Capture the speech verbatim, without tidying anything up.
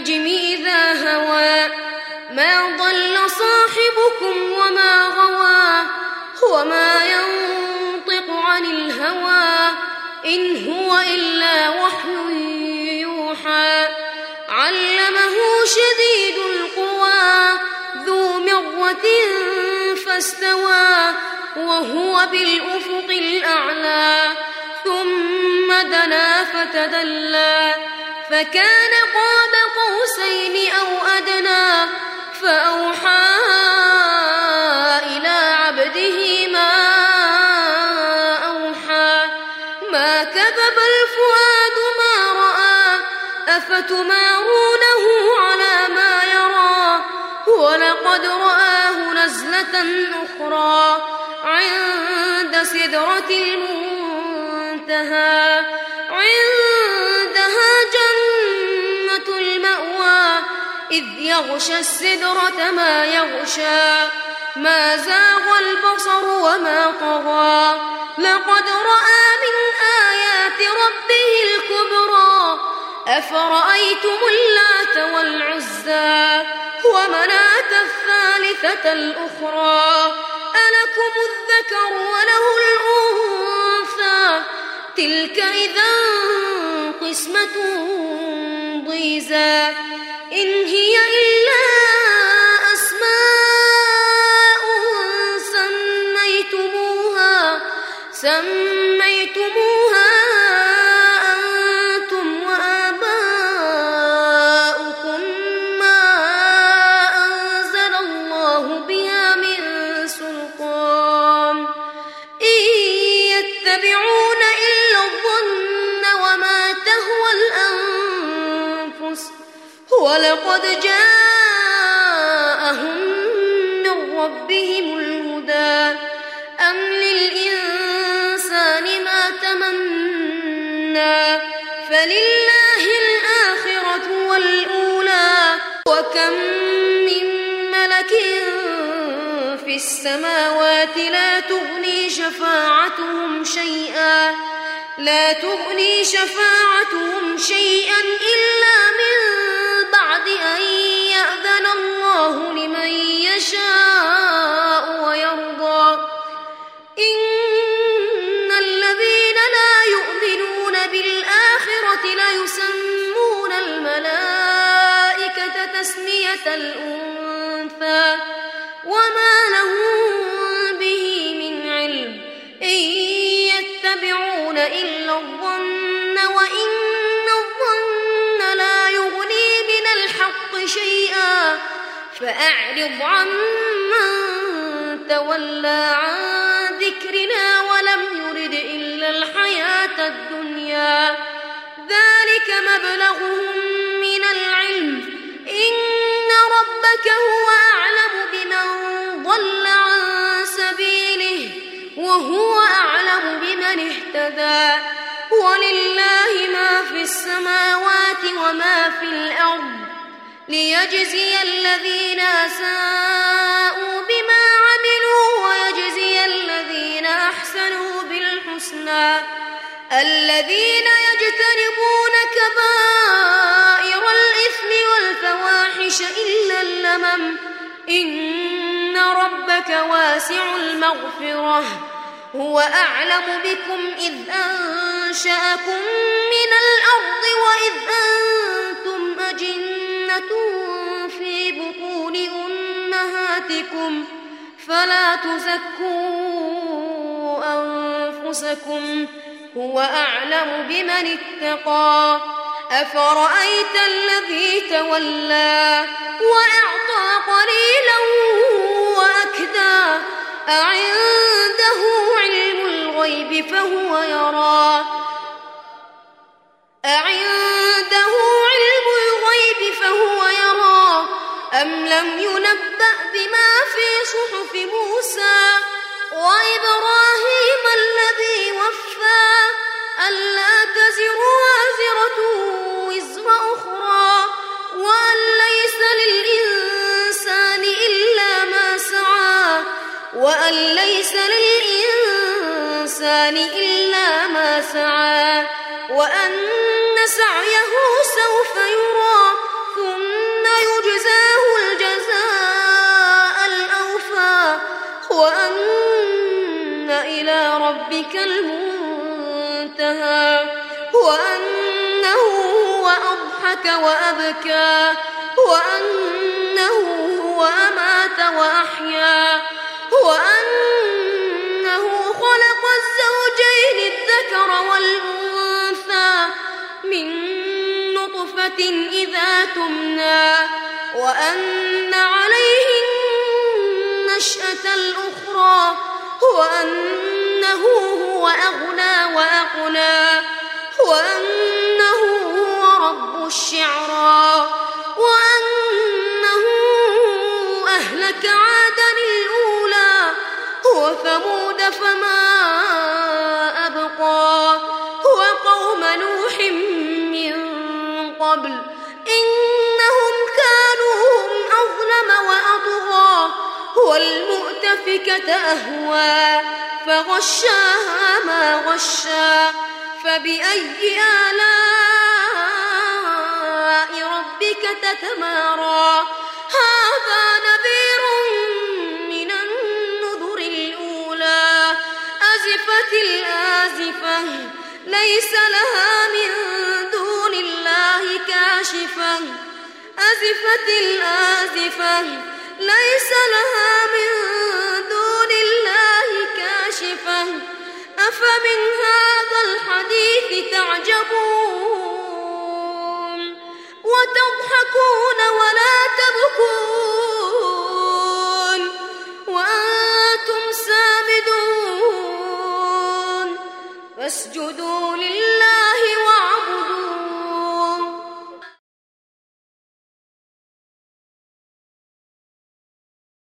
والنجم إذا هوى ما ضل صاحبكم وما غوى وما ينطق عن الهوى إن هو إلا وحي يوحى علمه شديد القوى ذو مرة فاستوى وهو بالأفق الأعلى ثم دنا فتدلى فكان قاب قوسين أو أدنى فأوحى إلى عبده ما أوحى ما كذب الفؤاد ما رأى أفتمارونه على ما يرى ولقد رآه نزلة أخرى عند سدرة المنتهى عندها جنة المأوى إذ يغشى السدرة ما يغشى ما زاغ البصر وما طغى لقد رأى من آيات ربه الكبرى أفرأيتم اللات والعزى ومناة الثالثة الأخرى ألكم الذكر وله الأنثى تلك إذا قسمة ضيزى إن هي إلا أسماء سميتموها سميتموها أنتم وآباؤكم ما أنزل الله بها من سلطان إن يتبعون إلا الظن وما تهوى الأنفس ولقد جاءهم من ربهم الهدى أم للإنسان ما تمنى فلله الآخرة والأولى وكم من ملك في السماوات لا تغني شفاعتهم شيئا لا تغني شفاعتهم شيئا إلا من بعد أن يأذن الله لمن يشاء ويرضى إن الذين لا يؤمنون بالآخرة ليسمون الملائكة تسمية الأنثى وما لهم به من علم إن يتبعون إلا الظن وإن الظن لا يغني من الحق شيئا فأعرض عمن تولى عن ذكرنا ولم يرد إلا الحياة الدنيا ذلك مبلغهم من العلم إن ربك هو أعلم بمن ضل عن سبيله وهو أعلم بمن اهتدى ولله ما في السماوات وما في الأرض ليجزي الذين أساءوا بما عملوا ويجزي الذين أحسنوا بالحسنى الذين يجتنبون كبائر الإثم والفواحش إلا اللمم إن ربك واسع المغفرة هو أعلم بكم إذ أنشأكم من الأرض وإذ أنتم أجنة في بطون أمهاتكم فلا تزكوا أنفسكم هو أعلم بمن اتقى أفرأيت الذي تولى وأعطى قليلا وأكدى أعنده علم الغيب فهو يرى أعنده علم الغيب فهو يرى أم لم ينبأ بما في صحف موسى وإبراهيم الذي وفى ألا تزر وازرة وزر أخرى وأن ليس للإنسان إلا ما سعى وأن ليس للإنسان إلا ما سعى وأن سعيه سوف يرى ثم ربك المنتهى وأنه هو أضحك وأبكى وأنه هو أمات وأحيا وأنه خلق الزوجين الذكر والأنثى من نطفة إذا تمنى وأن عليه النشأة الأخرى وأنه هو أغنى وأقنى وأنه هو رب الشعرى وأنه أهلك عادا الأولى وثمود فما أبقى وقوم نوح من قبل إنهم كانوا هم أظلم وأطغى والمؤتفكة أهوى فغشاها ما غشى فبأي آلاء ربك تتمارى هذا نذير من النذر الأولى أزفت الآزفة ليس لها من دون الله كاشفة أزفت الآزفة ليس لها من دون الله كاشفة أفمن هذا الحديث تعجبون